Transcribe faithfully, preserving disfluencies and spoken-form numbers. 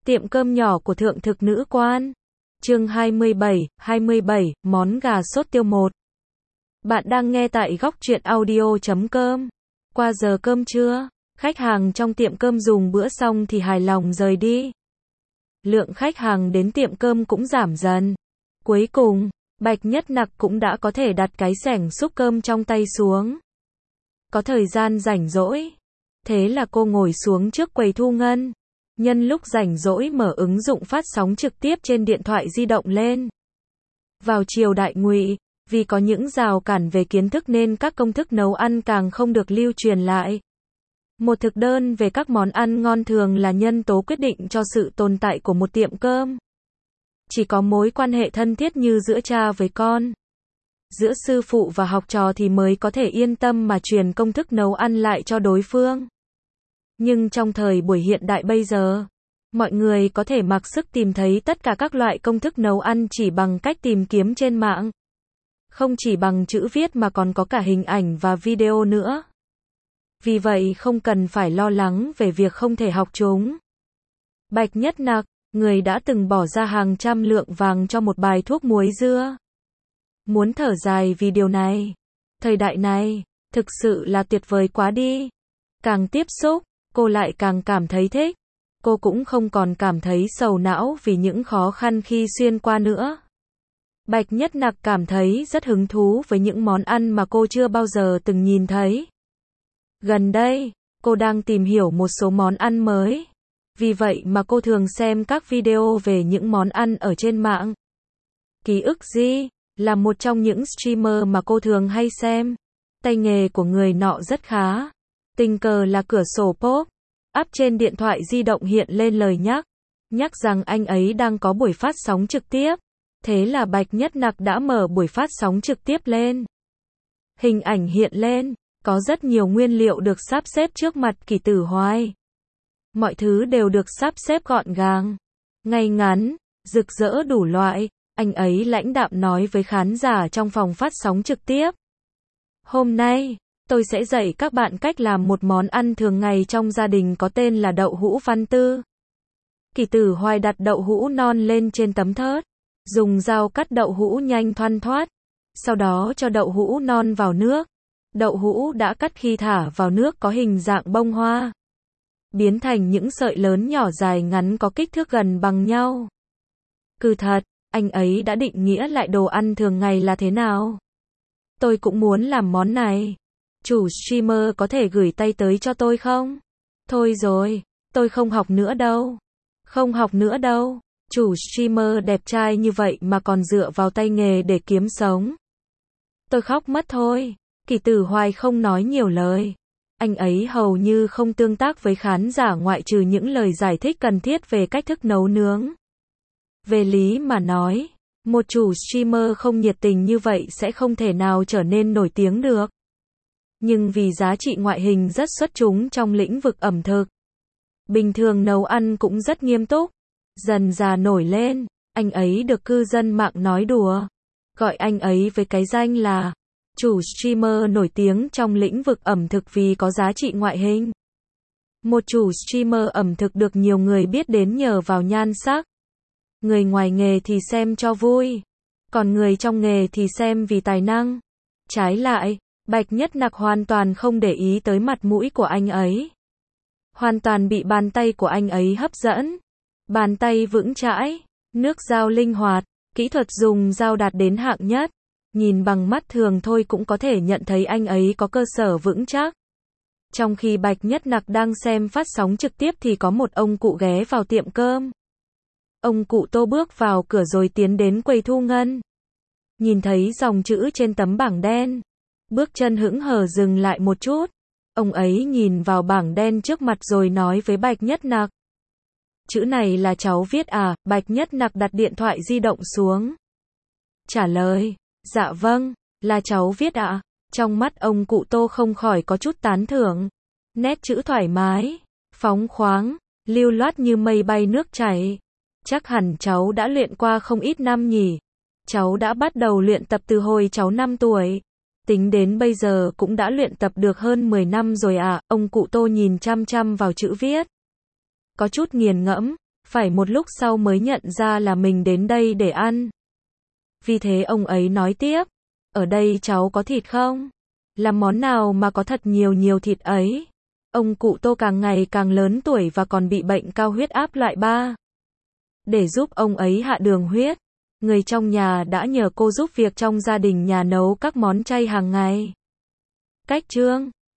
Tiệm cơm nhỏ của thượng thực nữ quan. Chương hai mươi bảy, hai mươi bảy, món gà sốt tiêu một. Bạn đang nghe tại góc truyện audio chấm com. Qua giờ cơm trưa, khách hàng trong tiệm cơm dùng bữa xong thì hài lòng rời đi. Lượng khách hàng đến tiệm cơm cũng giảm dần. Cuối cùng, Bạch Nhất Nặc cũng đã có thể đặt cái xẻng xúc cơm trong tay xuống. Có thời gian rảnh rỗi. Thế là cô ngồi xuống trước quầy thu ngân. Nhân lúc rảnh rỗi mở ứng dụng phát sóng trực tiếp trên điện thoại di động lên. Vào triều đại Ngụy, vì có những rào cản về kiến thức nên các công thức nấu ăn càng không được lưu truyền lại. Một thực đơn về các món ăn ngon thường là nhân tố quyết định cho sự tồn tại của một tiệm cơm. Chỉ có mối quan hệ thân thiết như giữa cha với con, giữa sư phụ và học trò thì mới có thể yên tâm mà truyền công thức nấu ăn lại cho đối phương. Nhưng trong thời buổi hiện đại bây giờ, mọi người có thể mặc sức tìm thấy tất cả các loại công thức nấu ăn chỉ bằng cách tìm kiếm trên mạng. Không chỉ bằng chữ viết mà còn có cả hình ảnh và video nữa. Vì vậy không cần phải lo lắng về việc không thể học chúng. Bạch Nhất Nặc, người đã từng bỏ ra hàng trăm lượng vàng cho một bài thuốc muối dưa. Muốn thở dài vì điều này. Thời đại này, thực sự là tuyệt vời quá đi. Càng tiếp xúc, cô lại càng cảm thấy thích. Cô cũng không còn cảm thấy sầu não vì những khó khăn khi xuyên qua nữa. Bạch Nhất Nặc cảm thấy rất hứng thú với những món ăn mà cô chưa bao giờ từng nhìn thấy. Gần đây, cô đang tìm hiểu một số món ăn mới. Vì vậy mà cô thường xem các video về những món ăn ở trên mạng. Ký ức Di là một trong những streamer mà cô thường hay xem. Tay nghề của người nọ rất khá. Tình cờ là cửa sổ pop up trên điện thoại di động hiện lên lời nhắc, nhắc rằng anh ấy đang có buổi phát sóng trực tiếp. Thế là Bạch Nhất Nặc đã mở buổi phát sóng trực tiếp lên. Hình ảnh hiện lên, có rất nhiều nguyên liệu được sắp xếp trước mặt Kỷ Tử Hoài. Mọi thứ đều được sắp xếp gọn gàng, ngay ngắn, rực rỡ đủ loại. Anh ấy lãnh đạm nói với khán giả trong phòng phát sóng trực tiếp. Hôm nay, tôi sẽ dạy các bạn cách làm một món ăn thường ngày trong gia đình có tên là đậu hũ văn tư. Kỷ Tử Hoài đặt đậu hũ non lên trên tấm thớt, dùng dao cắt đậu hũ nhanh thoăn thoắt, sau đó cho đậu hũ non vào nước. Đậu hũ đã cắt khi thả vào nước có hình dạng bông hoa, biến thành những sợi lớn nhỏ dài ngắn có kích thước gần bằng nhau. Cứ thật, anh ấy đã định nghĩa lại đồ ăn thường ngày là thế nào. Tôi cũng muốn làm món này. Chủ streamer có thể gửi tay tới cho tôi không? Thôi rồi, tôi không học nữa đâu. Không học nữa đâu. Chủ streamer đẹp trai như vậy mà còn dựa vào tay nghề để kiếm sống. Tôi khóc mất thôi. Kỷ Tử Hoài không nói nhiều lời. Anh ấy hầu như không tương tác với khán giả ngoại trừ những lời giải thích cần thiết về cách thức nấu nướng. Về lý mà nói, một chủ streamer không nhiệt tình như vậy sẽ không thể nào trở nên nổi tiếng được. Nhưng vì giá trị ngoại hình rất xuất chúng trong lĩnh vực ẩm thực, bình thường nấu ăn cũng rất nghiêm túc. Dần dà nổi lên, anh ấy được cư dân mạng nói đùa, gọi anh ấy với cái danh là chủ streamer nổi tiếng trong lĩnh vực ẩm thực vì có giá trị ngoại hình. Một chủ streamer ẩm thực được nhiều người biết đến nhờ vào nhan sắc. Người ngoài nghề thì xem cho vui, còn người trong nghề thì xem vì tài năng. Trái lại, Bạch Nhất Nặc hoàn toàn không để ý tới mặt mũi của anh ấy. Hoàn toàn bị bàn tay của anh ấy hấp dẫn. Bàn tay vững chãi, nước dao linh hoạt, kỹ thuật dùng dao đạt đến hạng nhất. Nhìn bằng mắt thường thôi cũng có thể nhận thấy anh ấy có cơ sở vững chắc. Trong khi Bạch Nhất Nặc đang xem phát sóng trực tiếp thì có một ông cụ ghé vào tiệm cơm. Ông cụ Tô bước vào cửa rồi tiến đến quầy thu ngân. Nhìn thấy dòng chữ trên tấm bảng đen, bước chân hững hờ dừng lại một chút. Ông ấy nhìn vào bảng đen trước mặt rồi nói với Bạch Nhất Nặc. Chữ này là cháu viết à? Bạch Nhất Nặc đặt điện thoại di động xuống. Trả lời, dạ vâng, là cháu viết ạ. À? Trong mắt ông cụ Tô không khỏi có chút tán thưởng. Nét chữ thoải mái, phóng khoáng, lưu loát như mây bay nước chảy. Chắc hẳn cháu đã luyện qua không ít năm nhỉ. Cháu đã bắt đầu luyện tập từ hồi cháu năm tuổi. Tính đến bây giờ cũng đã luyện tập được hơn mười năm rồi à. Ông cụ Tô nhìn chăm chăm vào chữ viết. Có chút nghiền ngẫm, Phải một lúc sau mới nhận ra là mình đến đây để ăn. Vì thế ông ấy nói tiếp, ở đây cháu có thịt không? Làm món nào mà có thật nhiều nhiều thịt ấy? Ông cụ Tô càng ngày càng lớn tuổi và còn bị bệnh cao huyết áp loại ba. Để giúp ông ấy hạ đường huyết, người trong nhà đã nhờ cô giúp việc trong gia đình nhà nấu các món chay hàng ngày. Cách chương